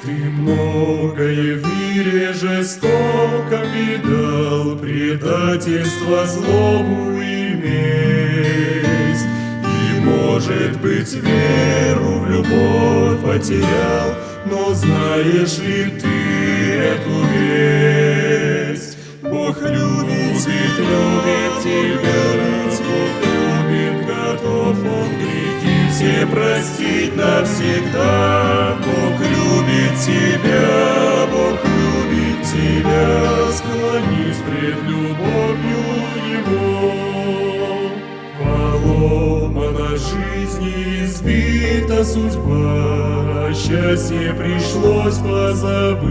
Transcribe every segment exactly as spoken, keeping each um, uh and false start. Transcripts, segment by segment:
Ты многое в мире жестоко видал, предательство, злобу и месть. И, может быть, веру в любовь потерял, но знаешь ли ты эту весть? Бог любит, ведь любит тебя, Бог любит, готов Он грехи все простить навсегда. Бог любит тебя, Бог любит тебя, склонись пред любовью Его. Поломана жизнь и избита судьба, счастье пришлось позабыть,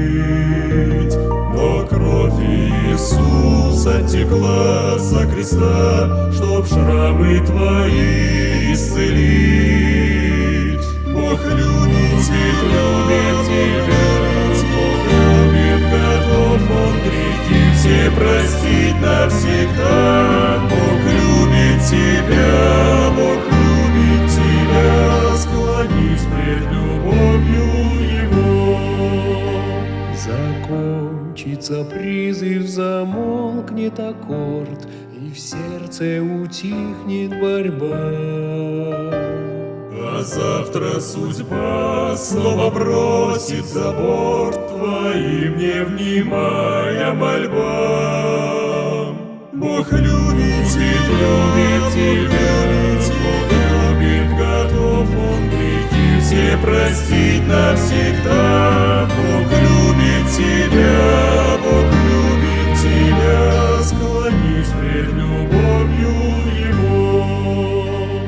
но кровь Иисуса текла со креста, чтоб шрамы твои исцелить. Бог любит, ведь любит тебя, Бог любит, готов Он грехи все простить навсегда. Бог любит тебя, Бог любит тебя, склонись пред любовью Его. Закончится призыв, замолкнет аккорд, и в сердце утихнет борьба. А завтра судьба снова бросит за борт твоим, не внимая мольбам. Бог любит, ведь любит тебя, Бог любит, готов Он грехи все простить навсегда. Бог любит тебя, Бог любит тебя, склонись пред любовью Его.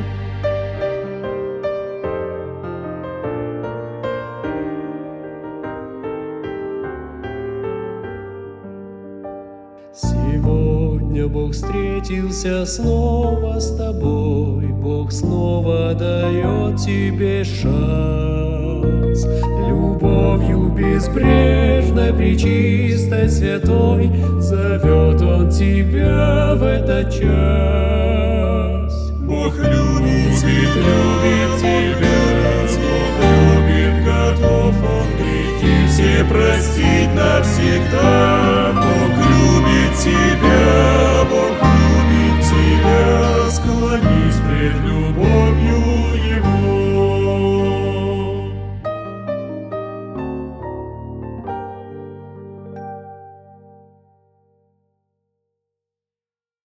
Сегодня Бог встретился снова с тобой, Бог снова дает тебе шанс. Любовью безбрежной, пречистой, святой зовет Он тебя в этот час. Бог любит, ведь любит тебя, Бог любит, готов Он грехи все простить навсегда. Бог любит тебя.